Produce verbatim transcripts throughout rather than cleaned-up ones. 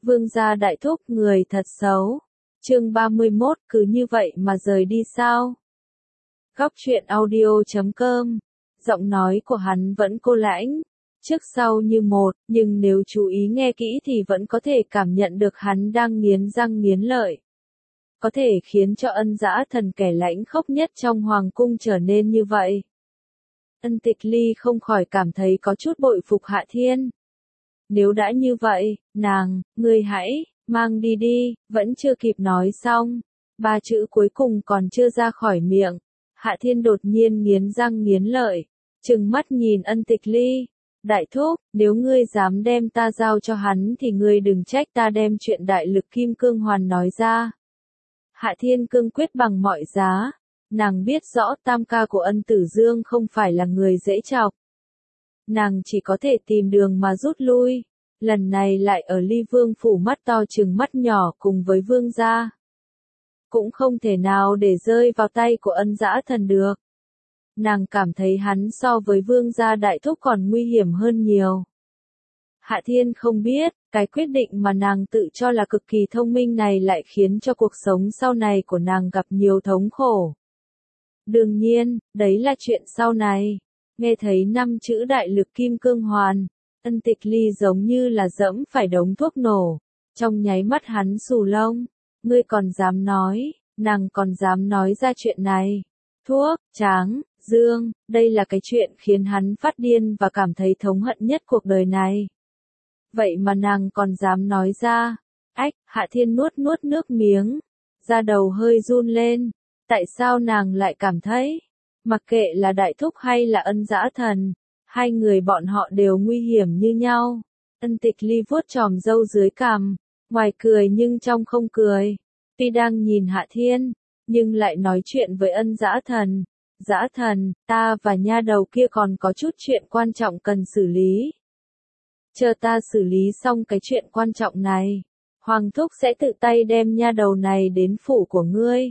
Vương gia đại thúc người thật xấu. Chương ba mươi mốt, cứ như vậy mà rời đi sao? Góc truyện audio chấm com. Giọng nói của hắn vẫn cô lãnh, trước sau như một, nhưng nếu chú ý nghe kỹ thì vẫn có thể cảm nhận được hắn đang nghiến răng nghiến lợi. Có thể khiến cho Ân Dã Thần kẻ lãnh khốc nhất trong hoàng cung trở nên như vậy. Ân Tịch Ly không khỏi cảm thấy có chút bội phục Hạ Thiên. Nếu đã như vậy, nàng, ngươi hãy, mang đi đi, vẫn chưa kịp nói xong. Ba chữ cuối cùng còn chưa ra khỏi miệng. Hạ Thiên đột nhiên nghiến răng nghiến lợi, trừng mắt nhìn Ân Tịch Ly. Đại thúc, nếu ngươi dám đem ta giao cho hắn thì ngươi đừng trách ta đem chuyện đại lực kim cương hoàn nói ra. Hạ Thiên cương quyết bằng mọi giá. Nàng biết rõ tam ca của Ân Tử Dương không phải là người dễ chọc. Nàng chỉ có thể tìm đường mà rút lui. Lần này lại ở Ly Vương phủ mắt to trừng mắt nhỏ cùng với Vương gia. Cũng không thể nào để rơi vào tay của Ân Dã Thần được. Nàng cảm thấy hắn so với Vương gia đại thúc còn nguy hiểm hơn nhiều. Hạ Thiên không biết, cái quyết định mà nàng tự cho là cực kỳ thông minh này lại khiến cho cuộc sống sau này của nàng gặp nhiều thống khổ. Đương nhiên, đấy là chuyện sau này. Nghe thấy năm chữ đại lực kim cương hoàn, Ân Tịch Ly giống như là dẫm phải đống thuốc nổ. Trong nháy mắt hắn xù lông. Ngươi còn dám nói, nàng còn dám nói ra chuyện này. Thuốc, tráng, dương, đây là cái chuyện khiến hắn phát điên và cảm thấy thống hận nhất cuộc đời này. Vậy mà nàng còn dám nói ra. Ách, Hạ Thiên nuốt nuốt nước miếng. Da đầu hơi run lên. Tại sao nàng lại cảm thấy, mặc kệ là đại thúc hay là Ân Dã Thần, hai người bọn họ đều nguy hiểm như nhau. Ân Tịch Ly vuốt chòm râu dưới cằm, ngoài cười nhưng trong không cười. Tuy đang nhìn Hạ Thiên, nhưng lại nói chuyện với Ân Dã Thần. Dã Thần, ta và nha đầu kia còn có chút chuyện quan trọng cần xử lý. Chờ ta xử lý xong cái chuyện quan trọng này, Hoàng thúc sẽ tự tay đem nha đầu này đến phủ của ngươi.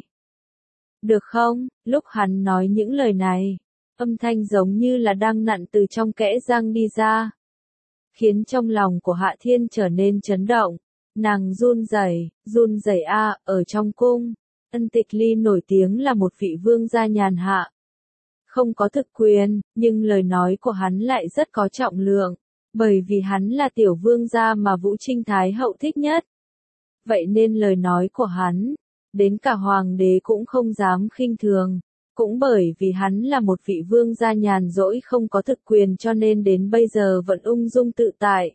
Được không? Lúc hắn nói những lời này, âm thanh giống như là đang nặn từ trong kẽ răng đi ra, khiến trong lòng của Hạ Thiên trở nên chấn động. Nàng run rẩy, run rẩy a, ở trong cung, Ân Tịch Ly nổi tiếng là một vị vương gia nhàn hạ, không có thực quyền, nhưng lời nói của hắn lại rất có trọng lượng, bởi vì hắn là tiểu vương gia mà Vũ Trinh Thái hậu thích nhất. Vậy nên lời nói của hắn, đến cả hoàng đế cũng không dám khinh thường, cũng bởi vì hắn là một vị vương gia nhàn rỗi không có thực quyền cho nên đến bây giờ vẫn ung dung tự tại.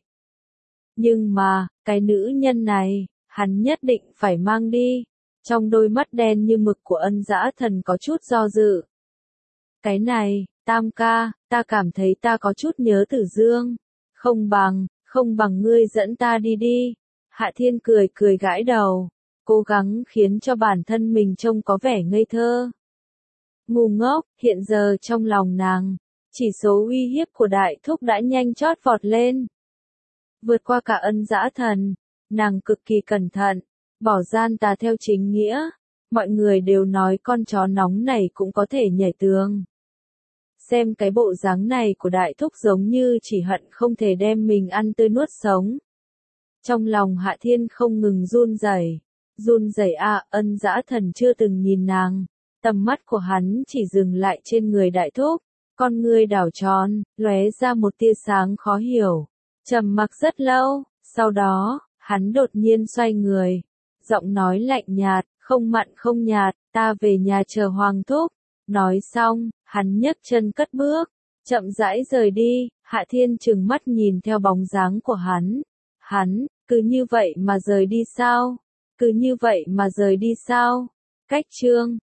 Nhưng mà, cái nữ nhân này, hắn nhất định phải mang đi. Trong đôi mắt đen như mực của Ân Dã Thần có chút do dự. Cái này, tam ca, ta cảm thấy ta có chút nhớ Tử Dương. Không bằng, không bằng ngươi dẫn ta đi đi. Hạ Thiên cười cười gãi đầu, cố gắng khiến cho bản thân mình trông có vẻ ngây thơ. Ngu ngốc, hiện giờ trong lòng nàng, chỉ số uy hiếp của đại thúc đã nhanh chót vọt lên. Vượt qua cả Ân Dã Thần, nàng cực kỳ cẩn thận, bỏ gian tà theo chính nghĩa. Mọi người đều nói con chó nóng này cũng có thể nhảy tường. Xem cái bộ dáng này của đại thúc giống như chỉ hận không thể đem mình ăn tươi nuốt sống. Trong lòng Hạ Thiên không ngừng run rẩy, run rẩy a, Ân Dã Thần chưa từng nhìn nàng, tầm mắt của hắn chỉ dừng lại trên người đại thúc, con ngươi đảo tròn, lóe ra một tia sáng khó hiểu, trầm mặc rất lâu, sau đó, hắn đột nhiên xoay người, giọng nói lạnh nhạt, không mặn không nhạt, ta về nhà chờ Hoàng thúc. Nói xong, hắn nhấc chân cất bước, chậm rãi rời đi. Hạ Thiên trừng mắt nhìn theo bóng dáng của hắn. Hắn, cứ như vậy mà rời đi sao? Cứ như vậy mà rời đi sao? Cách chương